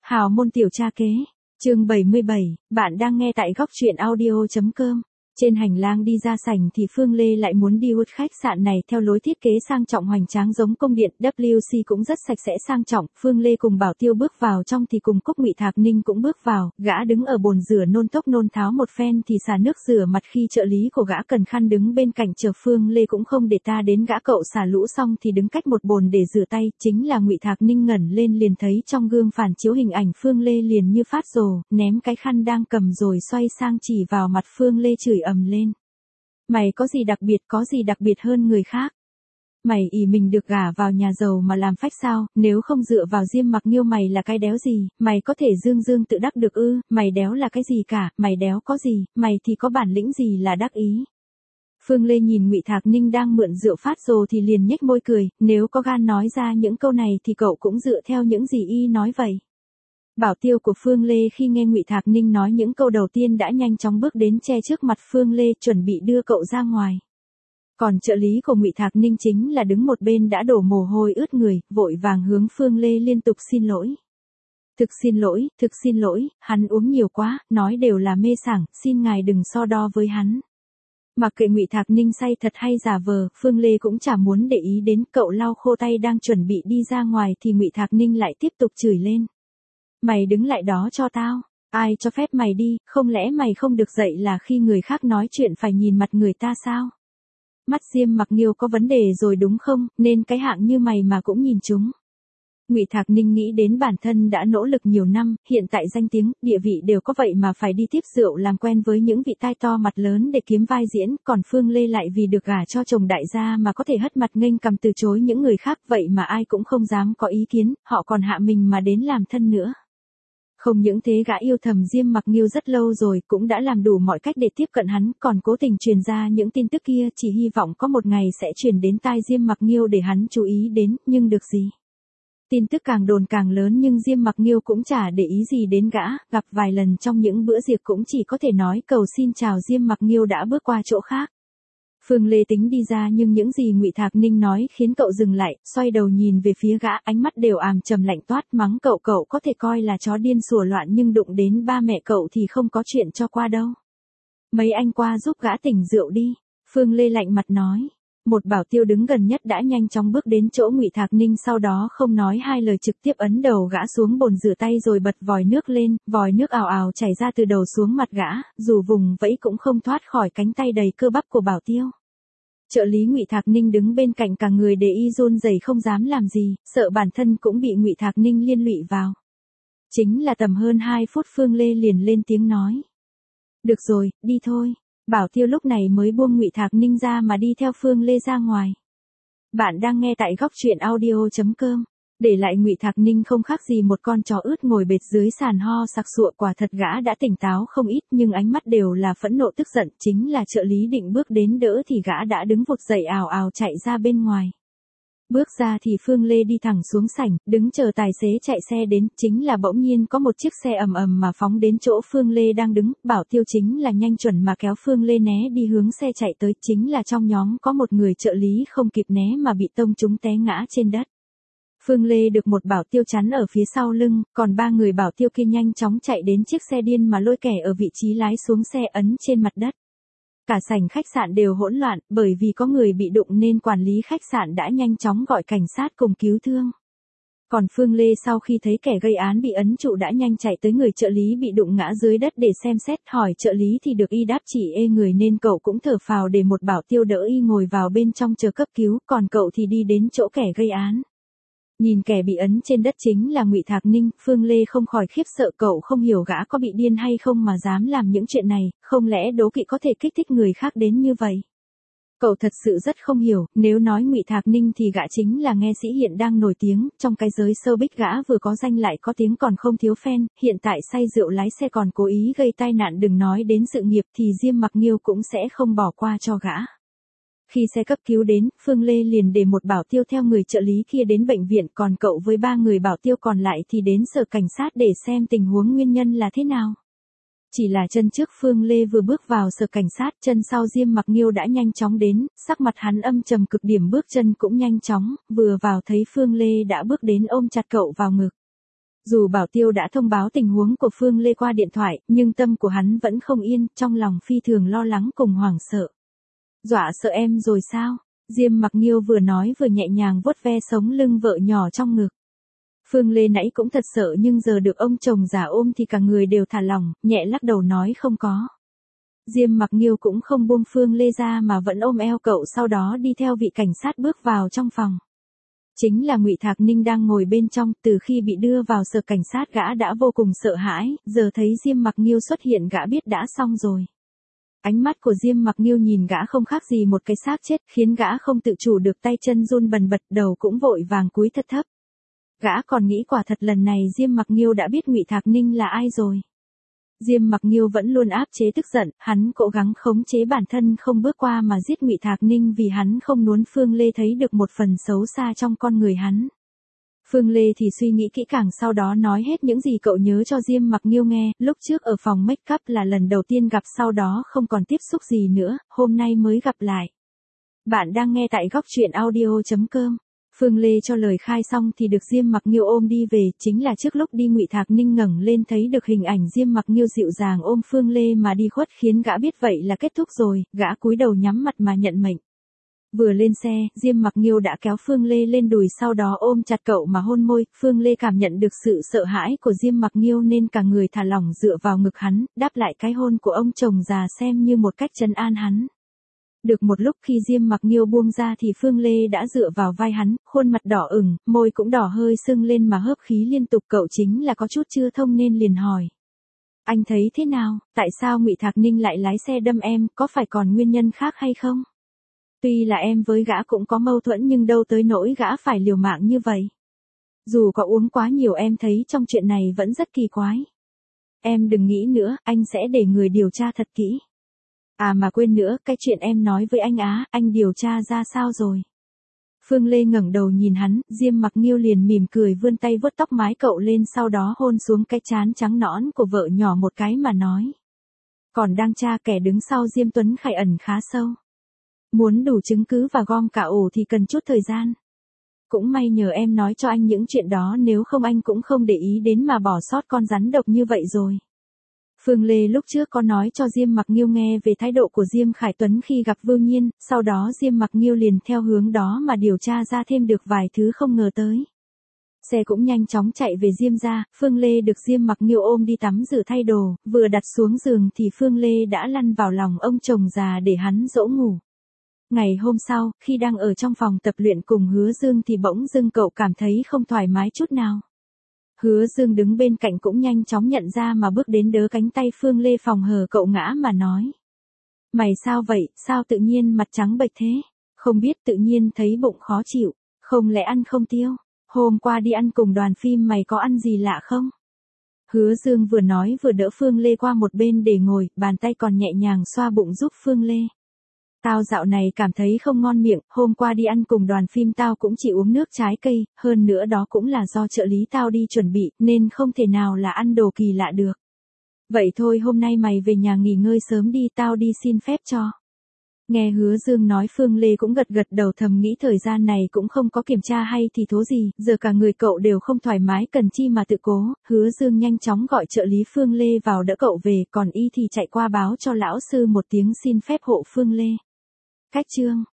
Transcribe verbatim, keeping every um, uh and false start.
Hào môn tiểu cha kế, chương bảy mươi bảy, bạn đang nghe tại góc truyện audio.com. Trên hành lang đi ra sảnh thì Phương Lê lại muốn đi hút khách sạn này theo lối thiết kế sang trọng hoành tráng giống cung điện, vê kép xê cũng rất sạch sẽ sang trọng. Phương Lê cùng Bảo Tiêu bước vào trong thì cùng Cúc Ngụy Thạc Ninh cũng bước vào, gã đứng ở bồn rửa nôn tốc nôn tháo một phen thì xả nước rửa mặt, khi trợ lý của gã cần khăn đứng bên cạnh chờ. Phương Lê cũng không để ta đến, gã cậu xả lũ xong thì đứng cách một bồn để rửa tay, chính là Ngụy Thạc Ninh ngẩng lên liền thấy trong gương phản chiếu hình ảnh Phương Lê liền như phát rồ, ném cái khăn đang cầm rồi xoay sang chỉ vào mặt Phương Lê chửi ầm lên. Mày có gì đặc biệt, có gì đặc biệt hơn người khác? Mày ỷ mình được gả vào nhà giàu mà làm phách sao? Nếu không dựa vào Diêm Mặc Nghiêu mày là cái đéo gì? Mày có thể dương dương tự đắc được ư? Mày đéo là cái gì cả, mày đéo có gì, mày thì có bản lĩnh gì là đắc ý? Phương Lê nhìn Ngụy Thạc Ninh đang mượn rượu phát rồ thì liền nhếch môi cười, nếu có gan nói ra những câu này thì cậu cũng dựa theo những gì y nói vậy. Bảo Tiêu của Phương Lê khi nghe Ngụy Thạc Ninh nói những câu đầu tiên đã nhanh chóng bước đến che trước mặt Phương Lê chuẩn bị đưa cậu ra ngoài. Còn trợ lý của Ngụy Thạc Ninh chính là đứng một bên đã đổ mồ hôi ướt người, vội vàng hướng Phương Lê liên tục xin lỗi. Thực xin lỗi, thực xin lỗi, hắn uống nhiều quá, nói đều là mê sảng, xin ngài đừng so đo với hắn. Mặc kệ Ngụy Thạc Ninh say thật hay giả vờ, Phương Lê cũng chả muốn để ý đến, cậu lau khô tay đang chuẩn bị đi ra ngoài thì Ngụy Thạc Ninh lại tiếp tục chửi lên. Mày đứng lại đó cho tao, ai cho phép mày đi, không lẽ mày không được dạy là khi người khác nói chuyện phải nhìn mặt người ta sao? Mắt Diêm Mặc Nghiêu có vấn đề rồi đúng không, nên cái hạng như mày mà cũng nhìn chúng. Ngụy Thạc Ninh nghĩ đến bản thân đã nỗ lực nhiều năm, hiện tại danh tiếng, địa vị đều có vậy mà phải đi tiếp rượu làm quen với những vị tai to mặt lớn để kiếm vai diễn, còn Phương Lê lại vì được gả cho chồng đại gia mà có thể hất mặt nghênh cằm từ chối những người khác, vậy mà ai cũng không dám có ý kiến, họ còn hạ mình mà đến làm thân nữa. Không những thế, gã yêu thầm Diêm Mặc Nghiêu rất lâu rồi, cũng đã làm đủ mọi cách để tiếp cận hắn, còn cố tình truyền ra những tin tức kia chỉ hy vọng có một ngày sẽ truyền đến tai Diêm Mặc Nghiêu để hắn chú ý đến, nhưng được gì? Tin tức càng đồn càng lớn nhưng Diêm Mặc Nghiêu cũng chả để ý gì đến gã, gặp vài lần trong những bữa tiệc cũng chỉ có thể nói cầu xin chào. Diêm Mặc Nghiêu đã bước qua chỗ khác. Phương Lê tính đi ra nhưng những gì Ngụy Thạc Ninh nói khiến cậu dừng lại, xoay đầu nhìn về phía gã, ánh mắt đều àm trầm lạnh toát, mắng cậu. Cậu có thể coi là chó điên sủa loạn nhưng đụng đến ba mẹ cậu thì không có chuyện cho qua đâu. Mấy anh qua giúp gã tỉnh rượu đi, Phương Lê lạnh mặt nói. Một Bảo Tiêu đứng gần nhất đã nhanh chóng bước đến chỗ Ngụy Thạc Ninh, sau đó không nói hai lời trực tiếp ấn đầu gã xuống bồn rửa tay rồi bật vòi nước lên, vòi nước ào ào chảy ra từ đầu xuống mặt gã, dù vùng vẫy cũng không thoát khỏi cánh tay đầy cơ bắp của Bảo Tiêu. Trợ lý Ngụy Thạc Ninh đứng bên cạnh cả người để y run rẩy không dám làm gì, sợ bản thân cũng bị Ngụy Thạc Ninh liên lụy vào. Chính là tầm hơn hai phút Phương Lê liền lên tiếng nói. Được rồi, đi thôi. Bảo Tiêu lúc này mới buông Ngụy Thạc Ninh ra mà đi theo Phương Lê ra ngoài. Bạn đang nghe tại góc truyện audio.com. Để lại Ngụy Thạc Ninh không khác gì một con chó ướt ngồi bệt dưới sàn ho sặc sụa, quả thật gã đã tỉnh táo không ít nhưng ánh mắt đều là phẫn nộ tức giận, chính là trợ lý định bước đến đỡ thì gã đã đứng vụt dậy ào ào chạy ra bên ngoài. Bước ra thì Phương Lê đi thẳng xuống sảnh, đứng chờ tài xế chạy xe đến, chính là bỗng nhiên có một chiếc xe ầm ầm mà phóng đến chỗ Phương Lê đang đứng, Bảo Tiêu chính là nhanh chuẩn mà kéo Phương Lê né đi hướng xe chạy tới, chính là trong nhóm có một người trợ lý không kịp né mà bị tông trúng té ngã trên đất. Phương Lê được một Bảo Tiêu chắn ở phía sau lưng, còn ba người Bảo Tiêu kia nhanh chóng chạy đến chiếc xe điên mà lôi kẻ ở vị trí lái xuống xe ấn trên mặt đất. Cả sảnh khách sạn đều hỗn loạn, bởi vì có người bị đụng nên quản lý khách sạn đã nhanh chóng gọi cảnh sát cùng cứu thương. Còn Phương Lê sau khi thấy kẻ gây án bị ấn trụ đã nhanh chạy tới người trợ lý bị đụng ngã dưới đất để xem xét, hỏi trợ lý thì được y đáp chỉ ê người nên cậu cũng thở phào để một Bảo Tiêu đỡ y ngồi vào bên trong chờ cấp cứu, còn cậu thì đi đến chỗ kẻ gây án. Nhìn kẻ bị ấn trên đất chính là Ngụy Thạc Ninh, Phương Lê không khỏi khiếp sợ, cậu không hiểu gã có bị điên hay không mà dám làm những chuyện này, không lẽ đố kỵ có thể kích thích người khác đến như vậy. Cậu thật sự rất không hiểu, nếu nói Ngụy Thạc Ninh thì gã chính là nghệ sĩ hiện đang nổi tiếng, trong cái giới showbiz gã vừa có danh lại có tiếng còn không thiếu fan, hiện tại say rượu lái xe còn cố ý gây tai nạn, đừng nói đến sự nghiệp thì Diêm Mặc Nghiêu cũng sẽ không bỏ qua cho gã. Khi xe cấp cứu đến, Phương Lê liền để một Bảo Tiêu theo người trợ lý kia đến bệnh viện, còn cậu với ba người Bảo Tiêu còn lại thì đến sở cảnh sát để xem tình huống nguyên nhân là thế nào. Chỉ là chân trước Phương Lê vừa bước vào sở cảnh sát, chân sau Diêm Mặc Nghiêu đã nhanh chóng đến, sắc mặt hắn âm trầm cực điểm, bước chân cũng nhanh chóng, vừa vào thấy Phương Lê đã bước đến ôm chặt cậu vào ngực. Dù Bảo Tiêu đã thông báo tình huống của Phương Lê qua điện thoại, nhưng tâm của hắn vẫn không yên, trong lòng phi thường lo lắng cùng hoảng sợ. Dọa sợ em rồi sao? Diêm Mặc Nghiêu vừa nói vừa nhẹ nhàng vuốt ve sống lưng vợ nhỏ trong ngực. Phương Lê nãy cũng thật sợ nhưng giờ được ông chồng già ôm thì cả người đều thả lỏng, nhẹ lắc đầu nói không có. Diêm Mặc Nghiêu cũng không buông Phương Lê ra mà vẫn ôm eo cậu, sau đó đi theo vị cảnh sát bước vào trong phòng. Chính là Ngụy Thạc Ninh đang ngồi bên trong, từ khi bị đưa vào sở cảnh sát gã đã vô cùng sợ hãi, giờ thấy Diêm Mặc Nghiêu xuất hiện gã biết đã xong rồi. Ánh mắt của Diêm Mặc Nghiêu nhìn gã không khác gì một cái xác chết, khiến gã không tự chủ được tay chân run bần bật, đầu cũng vội vàng cúi thật thấp. Gã còn nghĩ quả thật lần này Diêm Mặc Nghiêu đã biết Ngụy Thạc Ninh là ai rồi. Diêm Mặc Nghiêu vẫn luôn áp chế tức giận, hắn cố gắng khống chế bản thân không bước qua mà giết Ngụy Thạc Ninh vì hắn không muốn Phương Lê thấy được một phần xấu xa trong con người hắn. Phương Lê thì suy nghĩ kỹ càng, sau đó nói hết những gì cậu nhớ cho Diêm Mặc Nghiêu nghe, lúc trước ở phòng make up là lần đầu tiên gặp, sau đó không còn tiếp xúc gì nữa, hôm nay mới gặp lại. Bạn đang nghe tại góc truyện audio chấm com. Phương Lê cho lời khai xong thì được Diêm Mặc Nghiêu ôm đi về, chính là trước lúc đi Ngụy Thạc Ninh ngẩng lên thấy được hình ảnh Diêm Mặc Nghiêu dịu dàng ôm Phương Lê mà đi khuất, khiến gã biết vậy là kết thúc rồi, gã cúi đầu nhắm mặt mà nhận mệnh. Vừa lên xe, Diêm Mặc Nghiêu đã kéo Phương Lê lên đùi, sau đó ôm chặt cậu mà hôn môi. Phương Lê cảm nhận được sự sợ hãi của Diêm Mặc Nghiêu nên cả người thả lỏng dựa vào ngực hắn, đáp lại cái hôn của ông chồng già xem như một cách trấn an hắn. Được một lúc khi Diêm Mặc Nghiêu buông ra thì Phương Lê đã dựa vào vai hắn, khuôn mặt đỏ ửng, môi cũng đỏ hơi sưng lên mà hớp khí liên tục. Cậu chính là có chút chưa thông nên liền hỏi. Anh thấy thế nào, tại sao Ngụy Thạc Ninh lại lái xe đâm em, có phải còn nguyên nhân khác hay không? Tuy là em với gã cũng có mâu thuẫn nhưng đâu tới nỗi gã phải liều mạng như vậy. Dù có uống quá nhiều em thấy trong chuyện này vẫn rất kỳ quái. Em đừng nghĩ nữa, anh sẽ để người điều tra thật kỹ. À mà quên nữa, cái chuyện em nói với anh Á, anh điều tra ra sao rồi? Phương Lê ngẩng đầu nhìn hắn, Diêm Mặc Nghiêu liền mỉm cười vươn tay vuốt tóc mái cậu lên, sau đó hôn xuống cái trán trắng nõn của vợ nhỏ một cái mà nói. Còn đang tra, kẻ đứng sau Diêm Tuấn Khải ẩn khá sâu. Muốn đủ chứng cứ và gom cả ổ thì cần chút thời gian. Cũng may nhờ em nói cho anh những chuyện đó, nếu không anh cũng không để ý đến mà bỏ sót con rắn độc như vậy rồi. Phương Lê lúc trước có nói cho Diêm Mặc Nghiêu nghe về thái độ của Diêm Khải Tuấn khi gặp Vưu Nhiên, sau đó Diêm Mặc Nghiêu liền theo hướng đó mà điều tra ra thêm được vài thứ không ngờ tới. Xe cũng nhanh chóng chạy về Diêm gia, Phương Lê được Diêm Mặc Nghiêu ôm đi tắm rửa thay đồ, vừa đặt xuống giường thì Phương Lê đã lăn vào lòng ông chồng già để hắn dỗ ngủ. Ngày hôm sau, khi đang ở trong phòng tập luyện cùng Hứa Dương thì bỗng dưng cậu cảm thấy không thoải mái chút nào. Hứa Dương đứng bên cạnh cũng nhanh chóng nhận ra mà bước đến đỡ cánh tay Phương Lê phòng hờ cậu ngã mà nói. Mày sao vậy, sao tự nhiên mặt trắng bệch thế? Không biết, tự nhiên thấy bụng khó chịu, không lẽ ăn không tiêu? Hôm qua đi ăn cùng đoàn phim mày có ăn gì lạ không? Hứa Dương vừa nói vừa đỡ Phương Lê qua một bên để ngồi, bàn tay còn nhẹ nhàng xoa bụng giúp Phương Lê. Tao dạo này cảm thấy không ngon miệng, hôm qua đi ăn cùng đoàn phim tao cũng chỉ uống nước trái cây, hơn nữa đó cũng là do trợ lý tao đi chuẩn bị, nên không thể nào là ăn đồ kỳ lạ được. Vậy thôi hôm nay mày về nhà nghỉ ngơi sớm đi, tao đi xin phép cho. Nghe Hứa Dương nói Phương Lê cũng gật gật đầu, thầm nghĩ thời gian này cũng không có kiểm tra hay thì thố gì, giờ cả người cậu đều không thoải mái cần chi mà tự cố. Hứa Dương nhanh chóng gọi trợ lý Phương Lê vào đỡ cậu về, còn y thì chạy qua báo cho lão sư một tiếng xin phép hộ Phương Lê. Cách chương